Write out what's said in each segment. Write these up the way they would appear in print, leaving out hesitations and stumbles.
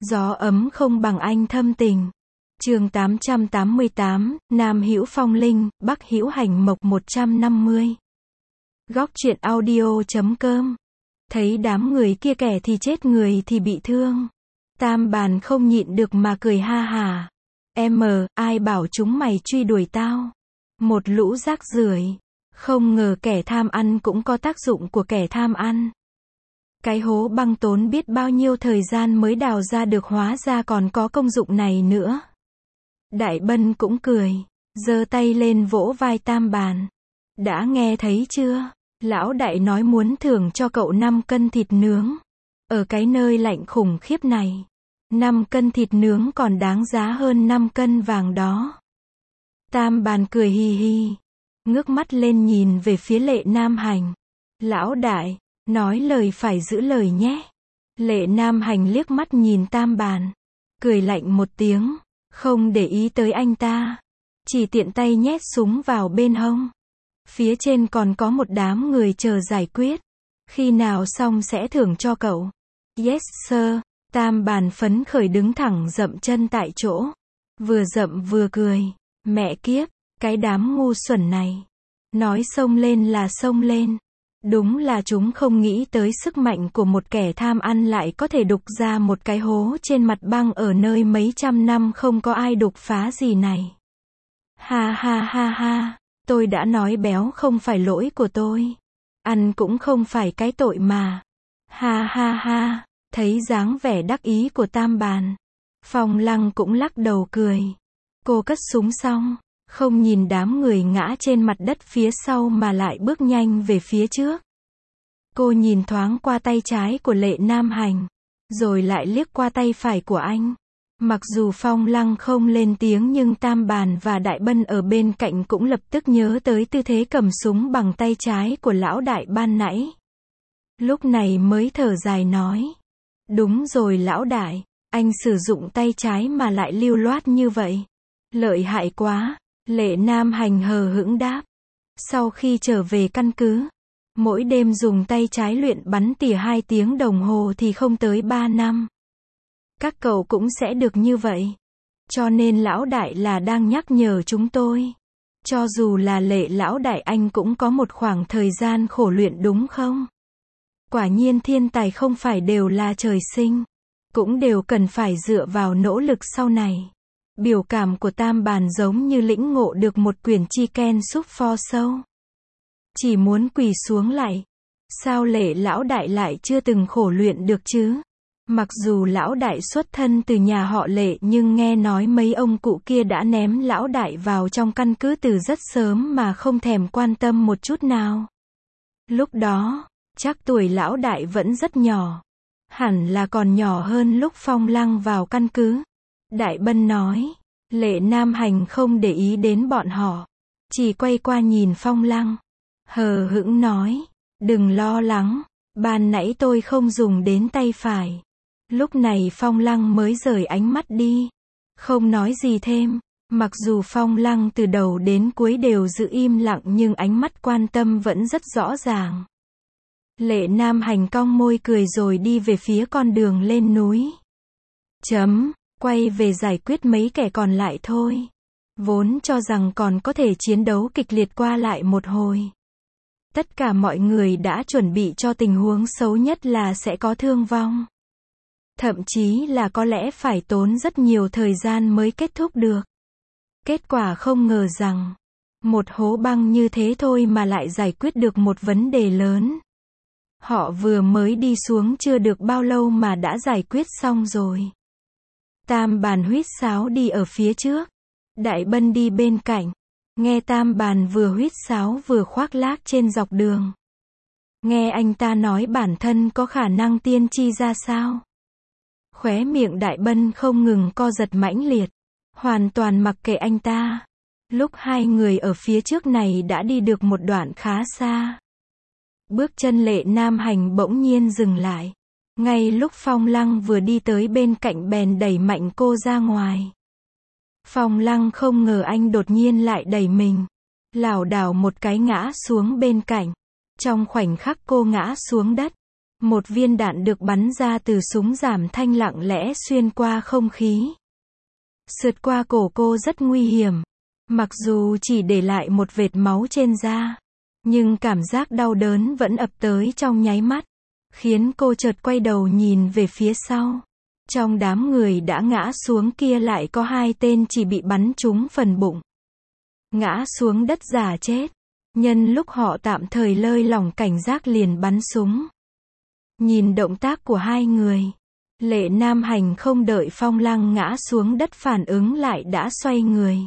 Gió ấm không bằng anh thâm tình. Chương 888, Nam hữu phong linh, Bắc hữu hành mộc 150. Góc truyện audio.com. Thấy đám người kia kẻ thì chết người thì bị thương. Tam Bàn không nhịn được mà cười ha hả. Ai bảo chúng mày truy đuổi tao. Một lũ rác rưởi. Không ngờ kẻ tham ăn cũng có tác dụng của kẻ tham ăn. Cái hố băng tốn biết bao nhiêu thời gian mới đào ra được, hóa ra còn có công dụng này nữa. Đại Bân cũng cười, giơ tay lên vỗ vai Tam Bàn. Đã nghe thấy chưa? Lão đại nói muốn thưởng cho cậu 5 cân thịt nướng. Ở cái nơi lạnh khủng khiếp này, 5 cân thịt nướng còn đáng giá hơn 5 cân vàng đó. Tam Bàn cười hi hi, ngước mắt lên nhìn về phía Lệ Nam Hành. Lão đại, nói lời phải giữ lời nhé. Lệ Nam Hành liếc mắt nhìn Tam Bàn, cười lạnh một tiếng, không để ý tới anh ta, chỉ tiện tay nhét súng vào bên hông. Phía trên còn có một đám người chờ giải quyết. Khi nào xong sẽ thưởng cho cậu. Yes sir. Tam Bàn phấn khởi đứng thẳng dậm chân tại chỗ. Vừa dậm vừa cười. Mẹ kiếp, cái đám ngu xuẩn này. Nói xông lên là xông lên. Đúng là chúng không nghĩ tới sức mạnh của một kẻ tham ăn lại có thể đục ra một cái hố trên mặt băng ở nơi mấy trăm năm không có ai đục phá gì này. Ha ha ha ha, tôi đã nói béo không phải lỗi của tôi. Ăn cũng không phải cái tội mà. Ha ha ha, thấy dáng vẻ đắc ý của Tam Bàn. Phong Lăng cũng lắc đầu cười. Cô cất súng xong, không nhìn đám người ngã trên mặt đất phía sau mà lại bước nhanh về phía trước. Cô nhìn thoáng qua tay trái của Lệ Nam Hành, rồi lại liếc qua tay phải của anh. Mặc dù Phong Lăng không lên tiếng nhưng Tam Bàn và Đại Bân ở bên cạnh cũng lập tức nhớ tới tư thế cầm súng bằng tay trái của lão đại ban nãy. Lúc này mới thở dài nói. Đúng rồi lão đại, anh sử dụng tay trái mà lại lưu loát như vậy. Lợi hại quá. Lệ Nam Hành hờ hững đáp. Sau khi trở về căn cứ, mỗi đêm dùng tay trái luyện bắn tỉa 2 tiếng đồng hồ thì không tới 3 năm. Các cậu cũng sẽ được như vậy. Cho nên lão đại là đang nhắc nhở chúng tôi. Cho dù là Lệ lão đại anh cũng có một khoảng thời gian khổ luyện đúng không? Quả nhiên thiên tài không phải đều là trời sinh, cũng đều cần phải dựa vào nỗ lực sau này. Biểu cảm của Tam Bàn giống như lĩnh ngộ được một quyển chi ken súp pho sâu. Chỉ muốn quỳ xuống lại. Sao Lệ lão đại lại chưa từng khổ luyện được chứ? Mặc dù lão đại xuất thân từ nhà họ Lệ nhưng nghe nói mấy ông cụ kia đã ném lão đại vào trong căn cứ từ rất sớm mà không thèm quan tâm một chút nào. Lúc đó, chắc tuổi lão đại vẫn rất nhỏ. Hẳn là còn nhỏ hơn lúc Phong Lăng vào căn cứ. Đại Bân nói. Lệ Nam Hành không để ý đến bọn họ, chỉ quay qua nhìn Phong Lăng, hờ hững nói, đừng lo lắng, ban nãy tôi không dùng đến tay phải. Lúc này Phong Lăng mới rời ánh mắt đi, không nói gì thêm. Mặc dù Phong Lăng từ đầu đến cuối đều giữ im lặng nhưng ánh mắt quan tâm vẫn rất rõ ràng. Lệ Nam Hành cong môi cười rồi đi về phía con đường lên núi. Quay về giải quyết mấy kẻ còn lại thôi. Vốn cho rằng còn có thể chiến đấu kịch liệt qua lại một hồi. Tất cả mọi người đã chuẩn bị cho tình huống xấu nhất là sẽ có thương vong. Thậm chí là có lẽ phải tốn rất nhiều thời gian mới kết thúc được. Kết quả không ngờ rằng, một hố băng như thế thôi mà lại giải quyết được một vấn đề lớn. Họ vừa mới đi xuống chưa được bao lâu mà đã giải quyết xong rồi. Tam Bàn huýt sáo đi ở phía trước. Đại Bân đi bên cạnh. Nghe Tam Bàn vừa huýt sáo vừa khoác lác trên dọc đường. Nghe anh ta nói bản thân có khả năng tiên tri ra sao. Khóe miệng Đại Bân không ngừng co giật mãnh liệt. Hoàn toàn mặc kệ anh ta. Lúc hai người ở phía trước này đã đi được một đoạn khá xa. Bước chân Lệ Nam Hành bỗng nhiên dừng lại. Ngay lúc Phong Lăng vừa đi tới bên cạnh bèn đẩy mạnh cô ra ngoài. Phong Lăng không ngờ anh đột nhiên lại đẩy mình. Lảo đảo một cái ngã xuống bên cạnh. Trong khoảnh khắc cô ngã xuống đất, Một viên đạn được bắn ra từ súng giảm thanh lặng lẽ xuyên qua không khí. Sượt qua cổ cô rất nguy hiểm. Mặc dù chỉ để lại một vệt máu trên da, nhưng cảm giác đau đớn vẫn ập tới trong nháy mắt, khiến cô chợt quay đầu nhìn về phía sau. Trong đám người đã ngã xuống kia lại có 2 tên chỉ bị bắn trúng phần bụng. Ngã xuống đất giả chết. Nhân lúc họ tạm thời lơi lỏng cảnh giác liền bắn súng. Nhìn động tác của 2 người, Lệ Nam Hành không đợi Phong Lăng ngã xuống đất phản ứng lại đã xoay người.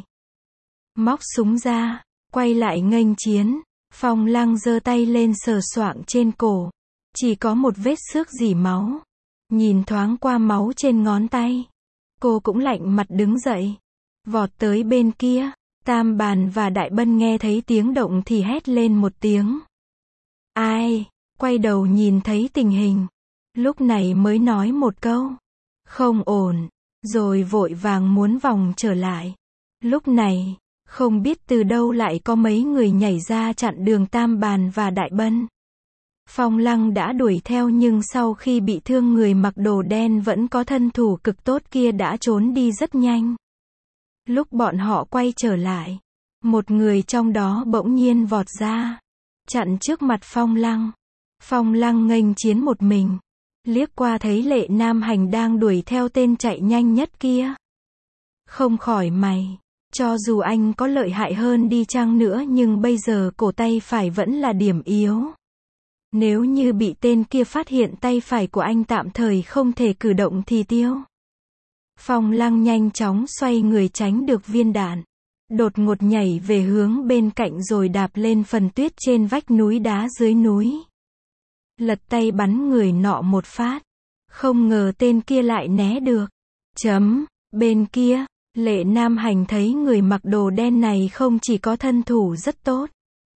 Móc súng ra, quay lại nghênh chiến. Phong Lăng giơ tay lên sờ soạng trên cổ. Chỉ có một vết xước rỉ máu. Nhìn thoáng qua máu trên ngón tay. Cô cũng lạnh mặt đứng dậy. Vọt tới bên kia. Tam Bàn và Đại Bân nghe thấy tiếng động thì hét lên một tiếng. Ai? Quay đầu nhìn thấy tình hình. Lúc này mới nói một câu. Không ổn. Rồi vội vàng muốn vòng trở lại. Lúc này, không biết từ đâu lại có mấy người nhảy ra chặn đường Tam Bàn và Đại Bân. Phong Lăng đã đuổi theo nhưng sau khi bị thương người mặc đồ đen vẫn có thân thủ cực tốt kia đã trốn đi rất nhanh. Lúc bọn họ quay trở lại, một người trong đó bỗng nhiên vọt ra, chặn trước mặt Phong Lăng. Phong Lăng nghênh chiến một mình, liếc qua thấy Lệ Nam Hành đang đuổi theo tên chạy nhanh nhất kia. Không khỏi mày, cho dù anh có lợi hại hơn đi chăng nữa nhưng bây giờ cổ tay phải vẫn là điểm yếu. Nếu như bị tên kia phát hiện tay phải của anh tạm thời không thể cử động thì tiêu. Phong Lăng nhanh chóng xoay người tránh được viên đạn. Đột ngột nhảy về hướng bên cạnh rồi đạp lên phần tuyết trên vách núi đá dưới núi. Lật tay bắn người nọ một phát. Không ngờ tên kia lại né được. Bên kia, Lệ Nam Hành thấy người mặc đồ đen này không chỉ có thân thủ rất tốt,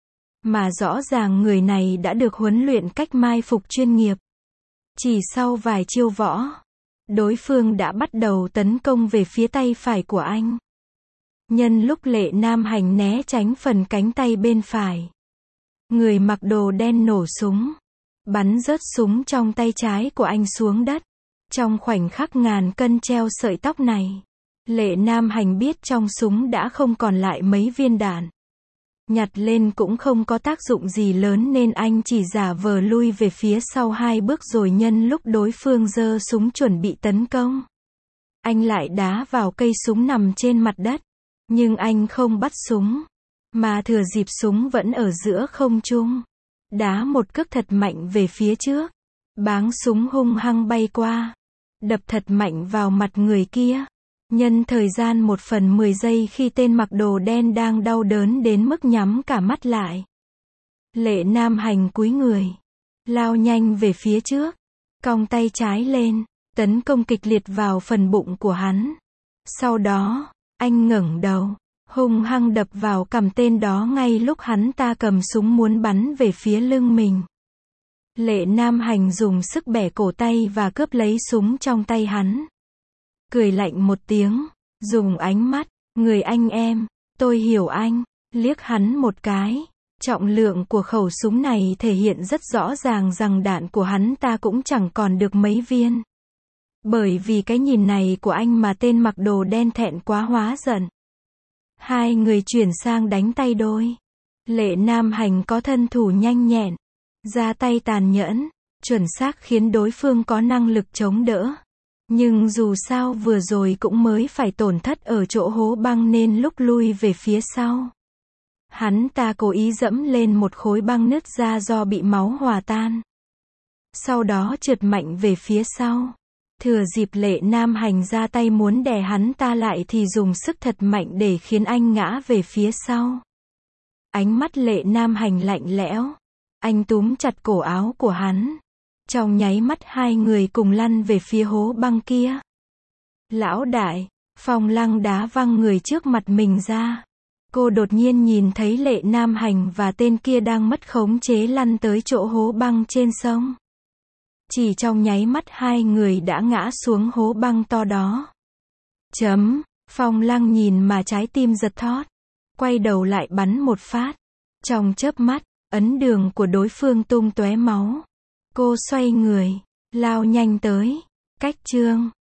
mà rõ ràng người này đã được huấn luyện cách mai phục chuyên nghiệp. Chỉ sau vài chiêu võ, đối phương đã bắt đầu tấn công về phía tay phải của anh. Nhân lúc Lệ Nam Hành né tránh phần cánh tay bên phải, người mặc đồ đen nổ súng, bắn rớt súng trong tay trái của anh xuống đất. Trong khoảnh khắc ngàn cân treo sợi tóc này, Lệ Nam Hành biết trong súng đã không còn lại mấy viên đạn. Nhặt lên cũng không có tác dụng gì lớn nên anh chỉ giả vờ lui về phía sau 2 bước rồi nhân lúc đối phương giơ súng chuẩn bị tấn công, anh lại đá vào cây súng nằm trên mặt đất. Nhưng anh không bắt súng, mà thừa dịp súng vẫn ở giữa không trung, đá một cước thật mạnh về phía trước. Báng súng hung hăng bay qua, đập thật mạnh vào mặt người kia. Nhân thời gian 1/10 giây khi tên mặc đồ đen đang đau đớn đến mức nhắm cả mắt lại, Lệ Nam Hành cúi người, lao nhanh về phía trước, cong tay trái lên, tấn công kịch liệt vào phần bụng của hắn. Sau đó, anh ngẩng đầu, hung hăng đập vào cằm tên đó ngay lúc hắn ta cầm súng muốn bắn về phía lưng mình. Lệ Nam Hành dùng sức bẻ cổ tay và cướp lấy súng trong tay hắn. Cười lạnh một tiếng, dùng ánh mắt, người anh em, tôi hiểu anh, liếc hắn một cái. Trọng lượng của khẩu súng này thể hiện rất rõ ràng rằng đạn của hắn ta cũng chẳng còn được mấy viên. Bởi vì cái nhìn này của anh mà tên mặc đồ đen thẹn quá hóa giận. 2 người chuyển sang đánh tay đôi. Lệ Nam Hành có thân thủ nhanh nhẹn, ra tay tàn nhẫn, chuẩn xác khiến đối phương có năng lực chống đỡ. Nhưng dù sao vừa rồi cũng mới phải tổn thất ở chỗ hố băng nên lúc lui về phía sau, hắn ta cố ý dẫm lên một khối băng nứt ra do bị máu hòa tan. Sau đó trượt mạnh về phía sau. Thừa dịp Lệ Nam Hành ra tay muốn đè hắn ta lại thì dùng sức thật mạnh để khiến anh ngã về phía sau. Ánh mắt Lệ Nam Hành lạnh lẽo. Anh túm chặt cổ áo của hắn. Trong nháy mắt 2 người cùng lăn về phía hố băng kia. Lão đại, Phong Lăng đá văng người trước mặt mình ra. Cô đột nhiên nhìn thấy Lệ Nam Hành và tên kia đang mất khống chế lăn tới chỗ hố băng trên sông. Chỉ trong nháy mắt 2 người đã ngã xuống hố băng to đó. Phong Lăng nhìn mà trái tim giật thót. Quay đầu lại bắn một phát. Trong chớp mắt, ấn đường của đối phương tung tóe máu. Cô xoay người, lao nhanh tới. Cách chương